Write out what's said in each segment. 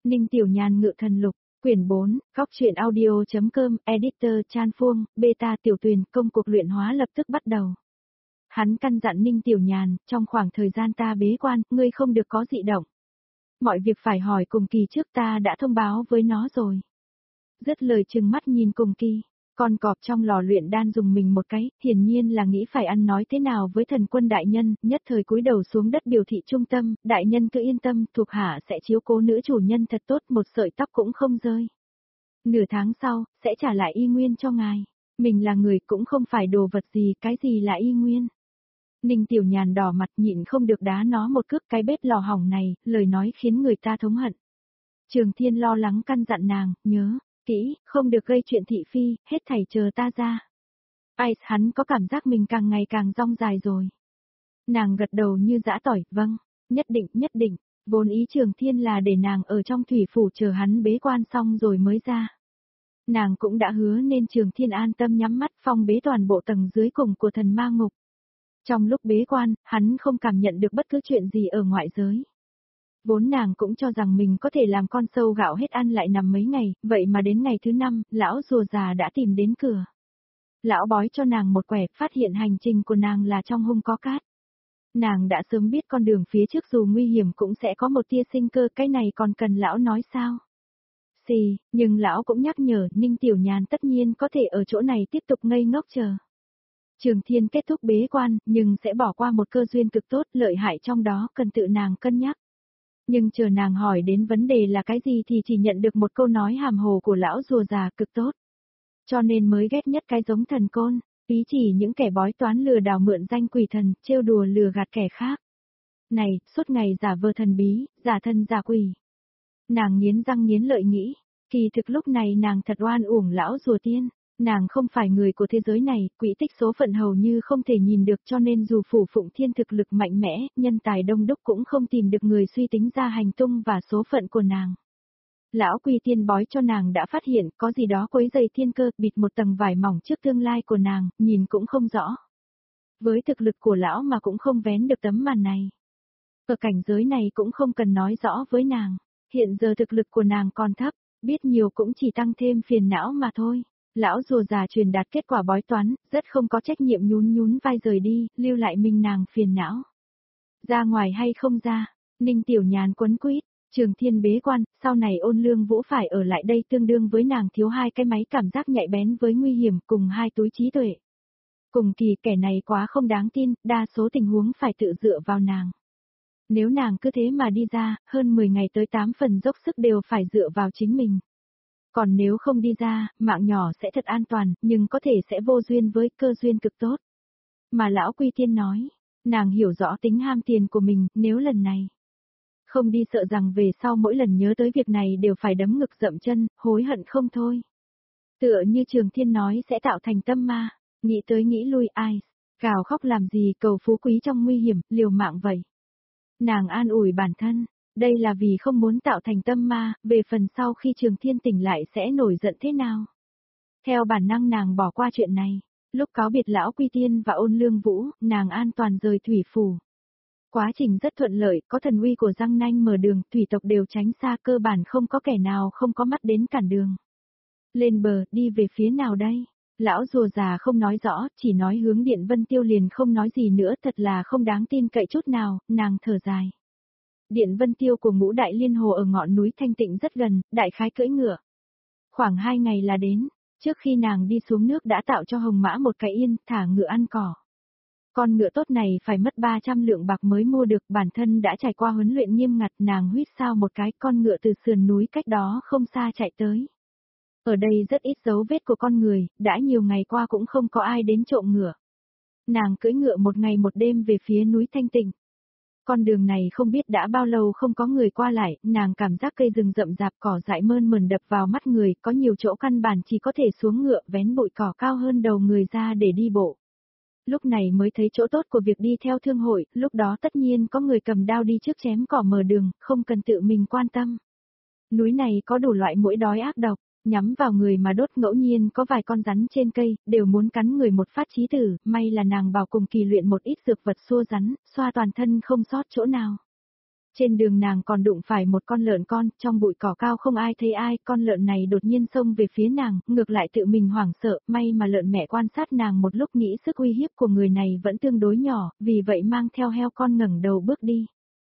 Ninh Tiểu Nhàn ngự thần lục, quyển 4, góc truyện audio.com, editor Chan Phuông, beta Tiểu Tuyền, công cuộc luyện hóa lập tức bắt đầu. Hắn căn dặn Ninh Tiểu Nhàn, trong khoảng thời gian ta bế quan, ngươi không được có dị động. Mọi việc phải hỏi Cùng Kỳ trước, ta đã thông báo với nó rồi. Dứt lời trừng mắt nhìn Cùng Kỳ, con cọp trong lò luyện đan dùng mình một cái, hiển nhiên là nghĩ phải ăn nói thế nào với Thần Quân đại nhân, nhất thời cúi đầu xuống đất biểu thị trung tâm, đại nhân cứ yên tâm, thuộc hạ sẽ chiếu cố nữ chủ nhân thật tốt, một sợi tóc cũng không rơi. Nửa tháng sau, sẽ trả lại y nguyên cho ngài. Mình là người cũng không phải đồ vật gì, cái gì là y nguyên. Ninh Tiểu Nhàn đỏ mặt nhịn không được đá nó một cước, cái bếp lò hỏng này, lời nói khiến người ta thống hận. Trường Thiên lo lắng căn dặn nàng, nhớ kỹ, không được gây chuyện thị phi, hết thảy chờ ta ra. Ice hắn có cảm giác mình càng ngày càng rong dài rồi. Nàng gật đầu như giã tỏi, vâng, nhất định, vốn ý Trường Thiên là để nàng ở trong thủy phủ chờ hắn bế quan xong rồi mới ra. Nàng cũng đã hứa nên Trường Thiên an tâm nhắm mắt phong bế toàn bộ tầng dưới cùng của thần ma ngục. Trong lúc bế quan, hắn không cảm nhận được bất cứ chuyện gì ở ngoại giới. Vốn nàng cũng cho rằng mình có thể làm con sâu gạo hết ăn lại nằm mấy ngày, vậy mà đến ngày thứ 5, lão rùa già đã tìm đến cửa. Lão bói cho nàng một quẻ, phát hiện hành trình của nàng là trong hung có cát. Nàng đã sớm biết con đường phía trước dù nguy hiểm cũng sẽ có một tia sinh cơ, cái này còn cần lão nói sao? Nhưng lão cũng nhắc nhở Ninh Tiểu Nhàn tất nhiên có thể ở chỗ này tiếp tục ngây ngốc chờ. Trường Thiên kết thúc bế quan, nhưng sẽ bỏ qua một cơ duyên cực tốt, lợi hại trong đó cần tự nàng cân nhắc. Nhưng chờ nàng hỏi đến vấn đề là cái gì thì chỉ nhận được một câu nói hàm hồ của lão rùa già cực tốt. Cho nên mới ghét nhất cái giống thần côn, ý chỉ những kẻ bói toán lừa đảo mượn danh quỷ thần, trêu đùa lừa gạt kẻ khác. Này, suốt ngày giả vờ thần bí, giả thân giả quỷ. Nàng nghiến răng nghiến lợi nghĩ, kỳ thực lúc này nàng thật oan uổng lão rùa tiên. Nàng không phải người của thế giới này, quỹ tích số phận hầu như không thể nhìn được, cho nên dù phủ Phụng Thiên thực lực mạnh mẽ, nhân tài đông đúc cũng không tìm được người suy tính ra hành tung và số phận của nàng. Lão Quy Tiên bói cho nàng đã phát hiện có gì đó quấy dày thiên cơ, bịt một tầng vải mỏng trước tương lai của nàng, nhìn cũng không rõ. Với thực lực của lão mà cũng không vén được tấm màn này. Ở cảnh giới này cũng không cần nói rõ với nàng, hiện giờ thực lực của nàng còn thấp, biết nhiều cũng chỉ tăng thêm phiền não mà thôi. Lão rùa già truyền đạt kết quả bói toán, rất không có trách nhiệm nhún vai rời đi, lưu lại mình nàng phiền não. Ra ngoài hay không ra, Ninh Tiểu Nhàn quấn quýt, Trường Thiên bế quan, sau này Ôn Lương Vũ phải ở lại đây tương đương với nàng thiếu 2 cái máy cảm giác nhạy bén với nguy hiểm cùng 2 túi trí tuệ. Cùng Kỳ kẻ này quá không đáng tin, đa số tình huống phải tự dựa vào nàng. Nếu nàng cứ thế mà đi ra, hơn 10 ngày tới 8 phần dốc sức đều phải dựa vào chính mình. Còn nếu không đi ra, mạng nhỏ sẽ thật an toàn, nhưng có thể sẽ vô duyên với cơ duyên cực tốt. Mà lão Quy Tiên nói, nàng hiểu rõ tính ham tiền của mình, nếu lần này không đi sợ rằng về sau mỗi lần nhớ tới việc này đều phải đấm ngực dậm chân, hối hận không thôi. Tựa như Trường Thiên nói sẽ tạo thành tâm ma, nghĩ tới nghĩ lui ai, gào khóc làm gì cầu phú quý trong nguy hiểm, liều mạng vậy. Nàng an ủi bản thân. Đây là vì không muốn tạo thành tâm ma, về phần sau khi Trường Thiên tỉnh lại sẽ nổi giận thế nào. Theo bản năng nàng bỏ qua chuyện này, lúc cáo biệt lão Quy Tiên và Ôn Lương Vũ, nàng an toàn rời thủy phủ. Quá trình rất thuận lợi, có thần uy của răng nanh mở đường, thủy tộc đều tránh xa, cơ bản không có kẻ nào không có mắt đến cản đường. Lên bờ, đi về phía nào đây? Lão rùa già không nói rõ, chỉ nói hướng Điện Vân Tiêu, liền không nói gì nữa, thật là không đáng tin cậy chút nào, nàng thở dài. Điện Vân Tiêu của Ngũ Đại Liên Hồ ở ngọn núi Thanh Tịnh rất gần, đại khái cưỡi ngựa. Khoảng 2 ngày là đến, trước khi nàng đi xuống nước đã tạo cho Hồng Mã một cái yên, thả ngựa ăn cỏ. Con ngựa tốt này phải mất 300 lượng bạc mới mua được, bản thân đã trải qua huấn luyện nghiêm ngặt, nàng huýt sao một cái, con ngựa từ sườn núi cách đó không xa chạy tới. Ở đây rất ít dấu vết của con người, đã nhiều ngày qua cũng không có ai đến trộm ngựa. Nàng cưỡi ngựa 1 ngày 1 đêm về phía núi Thanh Tịnh. Con đường này không biết đã bao lâu không có người qua lại, nàng cảm giác cây rừng rậm rạp, cỏ dại mơn mởn đập vào mắt người, có nhiều chỗ căn bản chỉ có thể xuống ngựa vén bụi cỏ cao hơn đầu người ra để đi bộ. Lúc này mới thấy chỗ tốt của việc đi theo thương hội, lúc đó tất nhiên có người cầm đao đi trước chém cỏ mở đường, không cần tự mình quan tâm. Núi này có đủ loại muỗi đói ác độc, nhắm vào người mà đốt, ngẫu nhiên có vài con rắn trên cây, đều muốn cắn người một phát chí tử, may là nàng bảo Cùng Kỳ luyện một ít dược vật xua rắn, xoa toàn thân không sót chỗ nào. Trên đường nàng còn đụng phải một con lợn con, trong bụi cỏ cao không ai thấy ai, con lợn này đột nhiên xông về phía nàng, ngược lại tự mình hoảng sợ, may mà lợn mẹ quan sát nàng một lúc nghĩ sức uy hiếp của người này vẫn tương đối nhỏ, vì vậy mang theo heo con ngẩng đầu bước đi.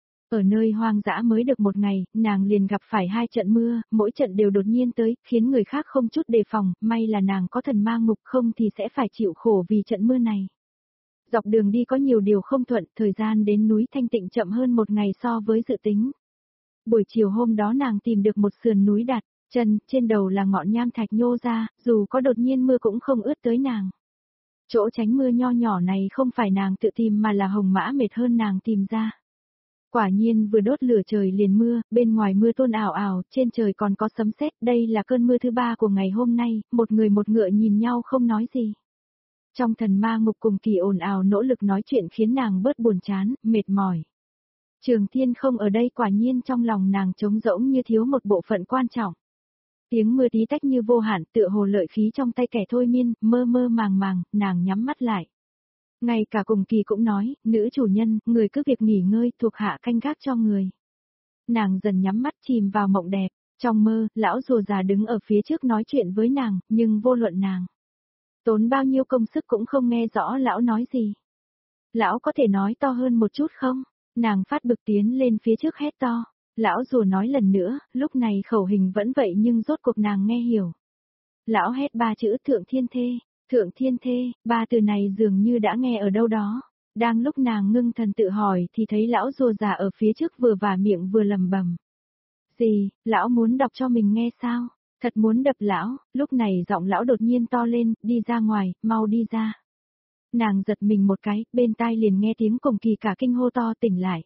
Ở nơi hoang dã mới được một ngày, nàng liền gặp phải 2 trận mưa, mỗi trận đều đột nhiên tới, khiến người khác không chút đề phòng, may là nàng có thần ma ngục không thì sẽ phải chịu khổ vì trận mưa này. Dọc đường đi có nhiều điều không thuận, thời gian đến núi Thanh Tịnh chậm hơn một ngày so với dự tính. Buổi chiều hôm đó nàng tìm được một sườn núi đặt chân, trên đầu là ngọn nham thạch nhô ra, dù có đột nhiên mưa cũng không ướt tới nàng. Chỗ tránh mưa nho nhỏ này không phải nàng tự tìm mà là Hồng Mã mệt hơn nàng tìm ra. Quả nhiên vừa đốt lửa trời liền mưa, bên ngoài mưa tuôn ảo ảo, trên trời còn có sấm sét, đây là cơn mưa thứ 3 của ngày hôm nay, một người một ngựa nhìn nhau không nói gì. Trong thần ma ngục cùng kỳ ồn ào nỗ lực nói chuyện khiến nàng bớt buồn chán, mệt mỏi. Trường Thiên không ở đây quả nhiên trong lòng nàng trống rỗng như thiếu một bộ phận quan trọng. Tiếng mưa tí tách như vô hạn tựa hồ lợi khí trong tay kẻ thôi miên, mơ mơ màng màng, nàng nhắm mắt lại. Ngay cả cùng kỳ cũng nói, nữ chủ nhân, người cứ việc nghỉ ngơi, thuộc hạ canh gác cho người. Nàng dần nhắm mắt chìm vào mộng đẹp, trong mơ, lão rùa già đứng ở phía trước nói chuyện với nàng, nhưng vô luận nàng. Tốn bao nhiêu công sức cũng không nghe rõ lão nói gì. Lão có thể nói to hơn một chút không? Nàng phát bực tiến lên phía trước hét to. Lão rùa nói lần nữa, lúc này khẩu hình vẫn vậy nhưng rốt cuộc nàng nghe hiểu. Lão hét 3 chữ thượng thiên thê. Thượng thiên thê, 3 từ này dường như đã nghe ở đâu đó. Đang lúc nàng ngưng thần tự hỏi thì thấy lão rùa già ở phía trước vừa vả miệng vừa lầm bầm. Gì, lão muốn đọc cho mình nghe sao? Thật muốn đập lão, lúc này giọng lão đột nhiên to lên, đi ra ngoài, mau đi ra. Nàng giật mình một cái, bên tai liền nghe tiếng cùng kỳ cả kinh hô to tỉnh lại.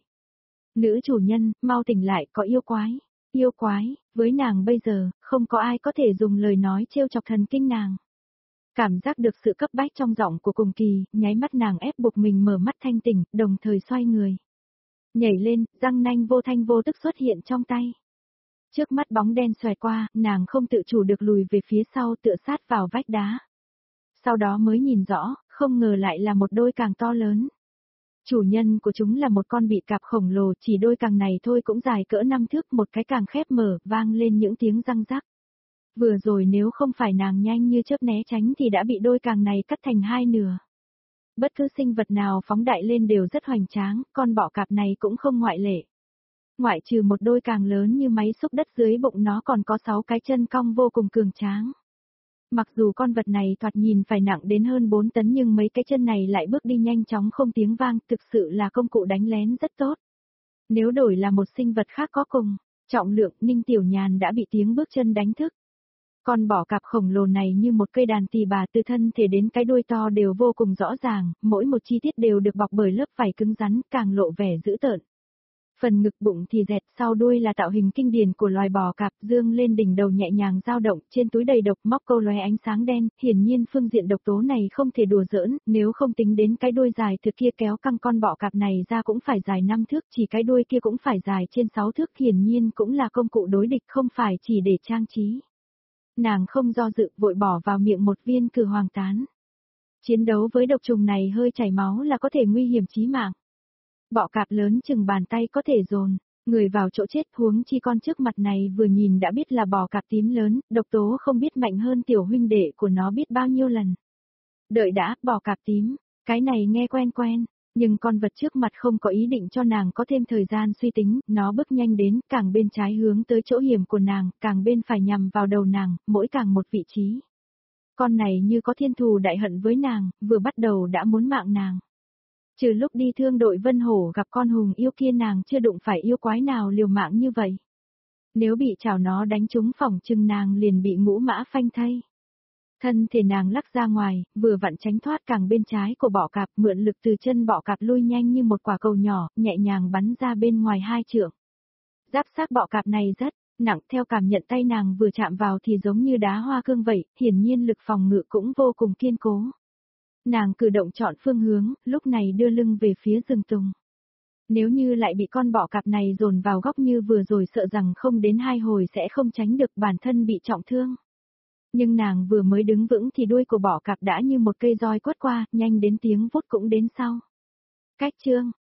Nữ chủ nhân, mau tỉnh lại, có yêu quái. Yêu quái, với nàng bây giờ, không có ai có thể dùng lời nói trêu chọc thần kinh nàng. Cảm giác được sự cấp bách trong giọng của cùng kỳ, nháy mắt nàng ép buộc mình mở mắt thanh tỉnh, đồng thời xoay người. Nhảy lên, răng nanh vô thanh vô tức xuất hiện trong tay. Trước mắt bóng đen xoẹt qua, nàng không tự chủ được lùi về phía sau tựa sát vào vách đá. Sau đó mới nhìn rõ, không ngờ lại là một đôi càng to lớn. Chủ nhân của chúng là một con bị cạp khổng lồ, chỉ đôi càng này thôi cũng dài cỡ 5 thước, một cái càng khép mở, vang lên những tiếng răng rắc. Vừa rồi nếu không phải nàng nhanh như chớp né tránh thì đã bị đôi càng này cắt thành 2 nửa. Bất cứ sinh vật nào phóng đại lên đều rất hoành tráng, con bọ cạp này cũng không ngoại lệ. Ngoại trừ một đôi càng lớn như máy xúc đất dưới bụng nó còn có 6 cái chân cong vô cùng cường tráng. Mặc dù con vật này thoạt nhìn phải nặng đến hơn 4 tấn nhưng mấy cái chân này lại bước đi nhanh chóng không tiếng vang, thực sự là công cụ đánh lén rất tốt. Nếu đổi là một sinh vật khác có cùng trọng lượng, Ninh Tiểu Nhàn đã bị tiếng bước chân đánh thức. Con bọ cạp khổng lồ này như một cây đàn tỳ bà, từ thân thể đến cái đuôi to đều vô cùng rõ ràng, mỗi một chi tiết đều được bọc bởi lớp vảy cứng rắn, càng lộ vẻ dữ tợn. Phần ngực bụng thì dẹt, sau đuôi là tạo hình kinh điển của loài bò cạp, dương lên đỉnh đầu nhẹ nhàng dao động, trên túi đầy độc móc câu lóe ánh sáng đen, hiển nhiên phương diện độc tố này không thể đùa giỡn, nếu không tính đến cái đuôi dài thực kia kéo căng con bọ cạp này ra cũng phải dài 5 thước, chỉ cái đuôi kia cũng phải dài trên 6 thước, hiển nhiên cũng là công cụ đối địch không phải chỉ để trang trí. Nàng không do dự, vội bỏ vào miệng một viên cử hoàng tán. Chiến đấu với độc trùng này hơi chảy máu là có thể nguy hiểm chí mạng. Bọ cạp lớn chừng bàn tay có thể dồn người vào chỗ chết, huống chi con trước mặt này vừa nhìn đã biết là bò cạp tím lớn, độc tố không biết mạnh hơn tiểu huynh đệ của nó biết bao nhiêu lần. Đợi đã, bò cạp tím, cái này nghe quen quen, nhưng con vật trước mặt không có ý định cho nàng có thêm thời gian suy tính, nó bước nhanh đến, càng bên trái hướng tới chỗ hiểm của nàng, càng bên phải nhằm vào đầu nàng, mỗi càng một vị trí. Con này như có thiên thù đại hận với nàng, vừa bắt đầu đã muốn mạng nàng. Trừ lúc đi thương đội Vân Hổ gặp con hùng yêu kia nàng chưa đụng phải yêu quái nào liều mạng như vậy. Nếu bị chảo nó đánh trúng phỏng chừng nàng liền bị ngũ mã phanh thây. Thân thể nàng lắc ra ngoài, vừa vặn tránh thoát càng bên trái của bọ cạp, mượn lực từ chân bọ cạp lui nhanh như một quả cầu nhỏ, nhẹ nhàng bắn ra bên ngoài 2 trượng. Giáp xác bọ cạp này rất nặng, theo cảm nhận tay nàng vừa chạm vào thì giống như đá hoa cương vậy, hiển nhiên lực phòng ngự cũng vô cùng kiên cố. Nàng cử động chọn phương hướng, lúc này đưa lưng về phía rừng tùng. Nếu như lại bị con bọ cạp này dồn vào góc như vừa rồi sợ rằng không đến 2 hồi sẽ không tránh được bản thân bị trọng thương. Nhưng nàng vừa mới đứng vững thì đuôi của bọ cạp đã như một cây roi quất qua, nhanh đến tiếng vút cũng đến sau. Cách chương